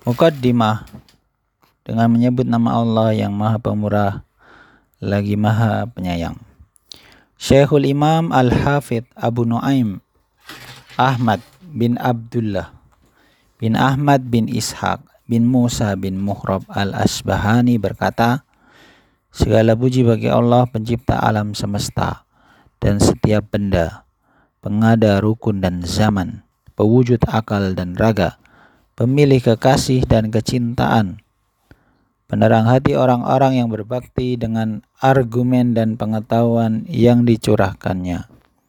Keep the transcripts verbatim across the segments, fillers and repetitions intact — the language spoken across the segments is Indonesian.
Muqaddimah, dengan menyebut nama Allah yang Maha Pemurah lagi Maha Penyayang. Syekhul Imam Al-Hafidh Abu Nuaim Ahmad bin Abdullah bin Ahmad bin Ishaq bin Musa bin Muhrab Al-Asbahani berkata, segala puji bagi Allah pencipta alam semesta dan setiap benda, pengada rukun dan zaman, pewujud akal dan raga, pemilih kekasih dan kecintaan, penerang hati orang-orang yang berbakti dengan argumen dan pengetahuan yang dicurahkannya,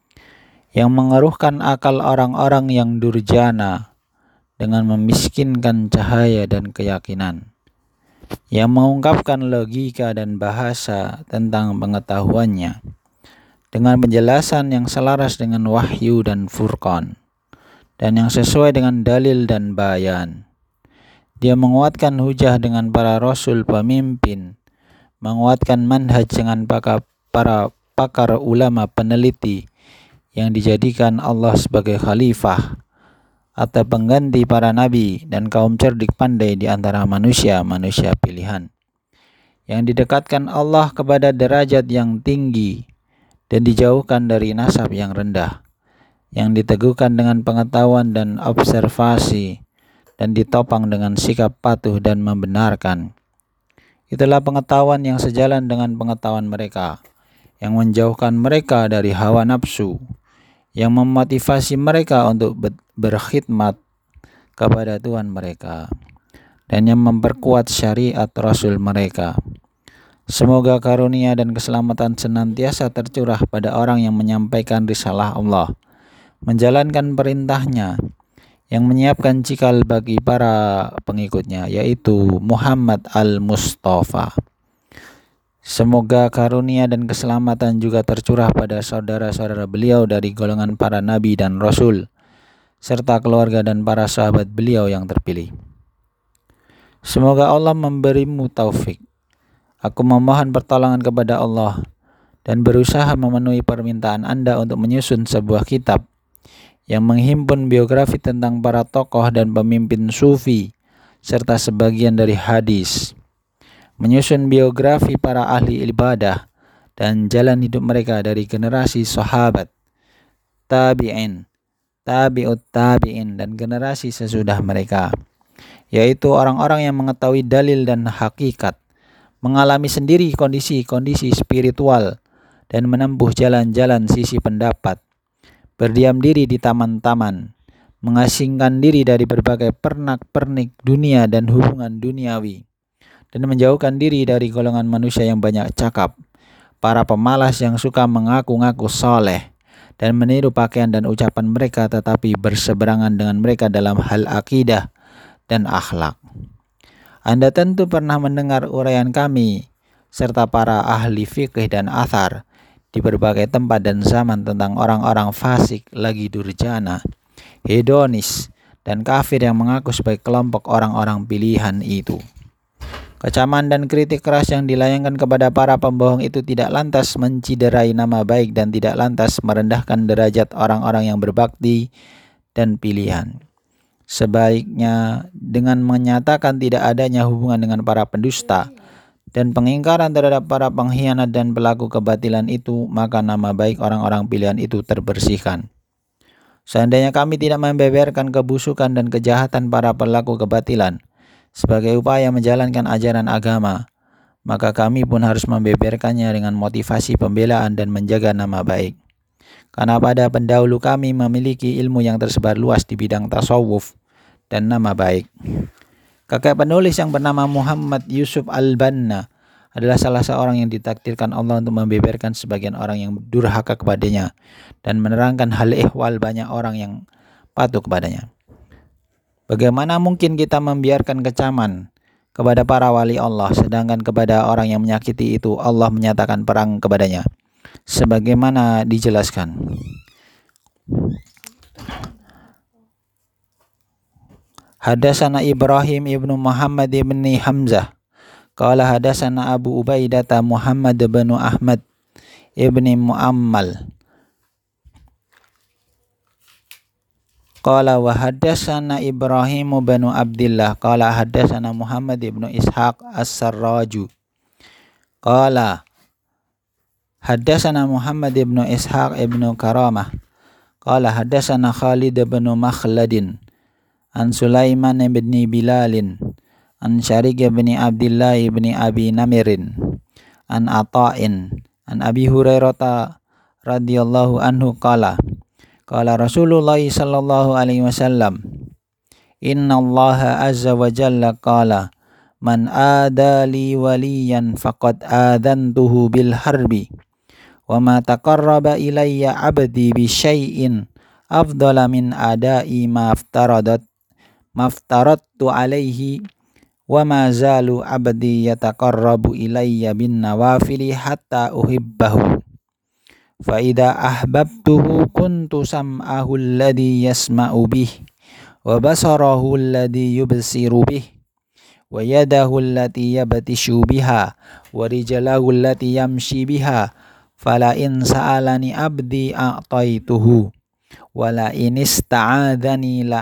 yang mengeruhkan akal orang-orang yang durjana dengan memiskinkan cahaya dan keyakinan, yang mengungkapkan logika dan bahasa tentang pengetahuannya dengan penjelasan yang selaras dengan wahyu dan furqan, dan yang sesuai dengan dalil dan bayan. Dia menguatkan hujah dengan para rasul pemimpin, menguatkan manhaj dengan para, para pakar ulama peneliti yang dijadikan Allah sebagai khalifah atau pengganti para nabi dan kaum cerdik pandai di antara manusia-manusia pilihan, yang didekatkan Allah kepada derajat yang tinggi dan dijauhkan dari nasab yang rendah, yang diteguhkan dengan pengetahuan dan observasi dan ditopang dengan sikap patuh dan membenarkan. Itulah pengetahuan yang sejalan dengan pengetahuan mereka, yang menjauhkan mereka dari hawa nafsu, yang memotivasi mereka untuk berkhidmat kepada Tuhan mereka, dan yang memperkuat syariat Rasul mereka. Semoga karunia dan keselamatan senantiasa tercurah pada orang yang menyampaikan risalah Allah, menjalankan perintahnya, yang menyiapkan cikal bagi para pengikutnya, yaitu Muhammad al-Mustafa. Semoga karunia dan keselamatan juga tercurah pada saudara-saudara beliau dari golongan para nabi dan rasul, serta keluarga dan para sahabat beliau yang terpilih. Semoga Allah memberimu taufik. Aku memohon pertolongan kepada Allah dan berusaha memenuhi permintaan Anda untuk menyusun sebuah kitab yang menghimpun biografi tentang para tokoh dan pemimpin sufi serta sebagian dari hadis, menyusun biografi para ahli ibadah dan jalan hidup mereka dari generasi sahabat, tabi'in, tabi'ut tabi'in dan generasi sesudah mereka, yaitu orang-orang yang mengetahui dalil dan hakikat, mengalami sendiri kondisi-kondisi spiritual dan menempuh jalan-jalan sisi pendapat, berdiam diri di taman-taman, mengasingkan diri dari berbagai pernak-pernik dunia dan hubungan duniawi, dan menjauhkan diri dari golongan manusia yang banyak cakap, para pemalas yang suka mengaku-ngaku soleh dan meniru pakaian dan ucapan mereka tetapi berseberangan dengan mereka dalam hal akidah dan akhlak. Anda tentu pernah mendengar uraian kami serta para ahli fikih dan athar di berbagai tempat dan zaman tentang orang-orang fasik lagi durjana, hedonis, dan kafir yang mengaku sebagai kelompok orang-orang pilihan itu. Kecaman dan kritik keras yang dilayangkan kepada para pembohong itu tidak lantas menciderai nama baik dan tidak lantas merendahkan derajat orang-orang yang berbakti dan pilihan. Sebaiknya dengan menyatakan tidak adanya hubungan dengan para pendusta dan pengingkaran terhadap para pengkhianat dan pelaku kebatilan itu, maka nama baik orang-orang pilihan itu terbersihkan. Seandainya kami tidak membeberkan kebusukan dan kejahatan para pelaku kebatilan sebagai upaya menjalankan ajaran agama, maka kami pun harus membeberkannya dengan motivasi pembelaan dan menjaga nama baik. Karena pada pendahulu kami memiliki ilmu yang tersebar luas di bidang tasawuf dan nama baik. Kakek penulis yang bernama Muhammad Yusuf Al-Banna adalah salah seorang yang ditakdirkan Allah untuk membeberkan sebagian orang yang durhaka kepadanya dan menerangkan hal ihwal banyak orang yang patuh kepadanya. Bagaimana mungkin kita membiarkan kecaman kepada para wali Allah, sedangkan kepada orang yang menyakiti itu Allah menyatakan perang kepadanya, sebagaimana dijelaskan. Hadatsana Ibrahim ibnu Muhammad ibni Hamzah qala hadatsana Abu Ubaidah Muhammad bin Ahmad ibni Muammal Qala wa haddatsana Ibrahim bin Abdullah qala haddatsana Muhammad ibn Ishaq As-Sarraju qala haddatsana Muhammad ibn Ishaq ibn Karamah qala haddatsana Khalid bin Makhladin an Sulaiman bin Bilalin an Syariq bin Abdullah bin Abi Namirin an Ata'in an Abi Hurairah radhiyallahu anhu qala qala Rasulullah sallallahu alaihi wasallam innallaha azza wa jalla qala man adali waliyan faqad adantuhu bil harbi wa ma taqarraba ilayya abdi bi syai'in afdala min adai ma aftaradat maftaradtu alaihi wa ma zalu abdi yataqarrabu ilayya bin nawafili hatta uhibbahu fa idza ahbabtuhu kuntu sam'ahu alladhi yasma'u bih wa basarahu alladhi yubsiru bih wa yadahu allati yabtishu biha wa rijlahu allati yamshi biha fala in sa'alani abdi a'taituhu wa la in ista'adhani la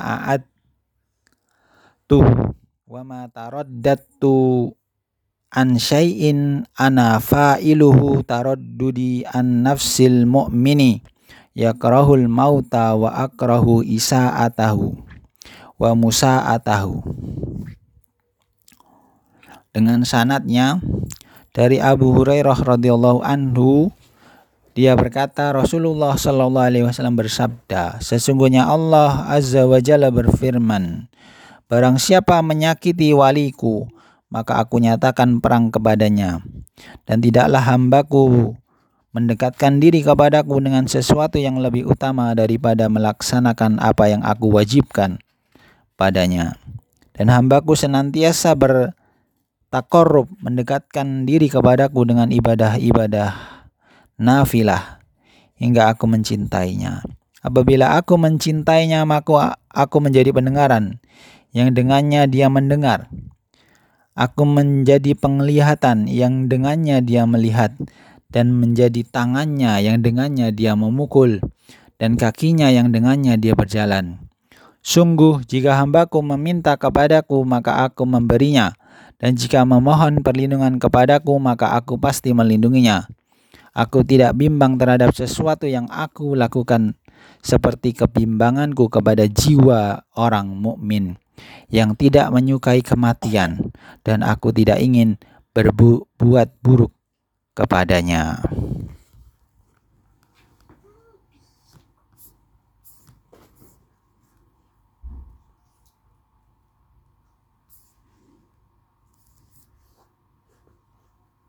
a'adtuhu wa ma taraddatu an syai'in ana fa'iluhu taraddudi an nafsil mu'mini yakrahul mauta wa akrahu isa'atahu wa musa'atahu. Dengan sanadnya dari Abu Hurairah radhiyallahu anhu, dia berkata Rasulullah sallallahu alaihi wasallam bersabda, sesungguhnya Allah azza wa jalla berfirman, barang siapa menyakiti waliku maka aku nyatakan perang kepadanya, dan tidaklah hambaku mendekatkan diri kepadaku dengan sesuatu yang lebih utama daripada melaksanakan apa yang aku wajibkan padanya. Dan hambaku senantiasa bertaqarrub mendekatkan diri kepadaku dengan ibadah-ibadah nafilah hingga aku mencintainya. Apabila aku mencintainya maka aku menjadi pendengaran yang dengannya dia mendengar. Aku menjadi penglihatan yang dengannya dia melihat, dan menjadi tangannya yang dengannya dia memukul, dan kakinya yang dengannya dia berjalan. Sungguh jika hambaku meminta kepadaku maka aku memberinya, dan jika memohon perlindungan kepadaku maka aku pasti melindunginya. Aku tidak bimbang terhadap sesuatu yang aku lakukan seperti kebimbanganku kepada jiwa orang mukmin yang tidak menyukai kematian, dan aku tidak ingin berbuat buruk kepadanya.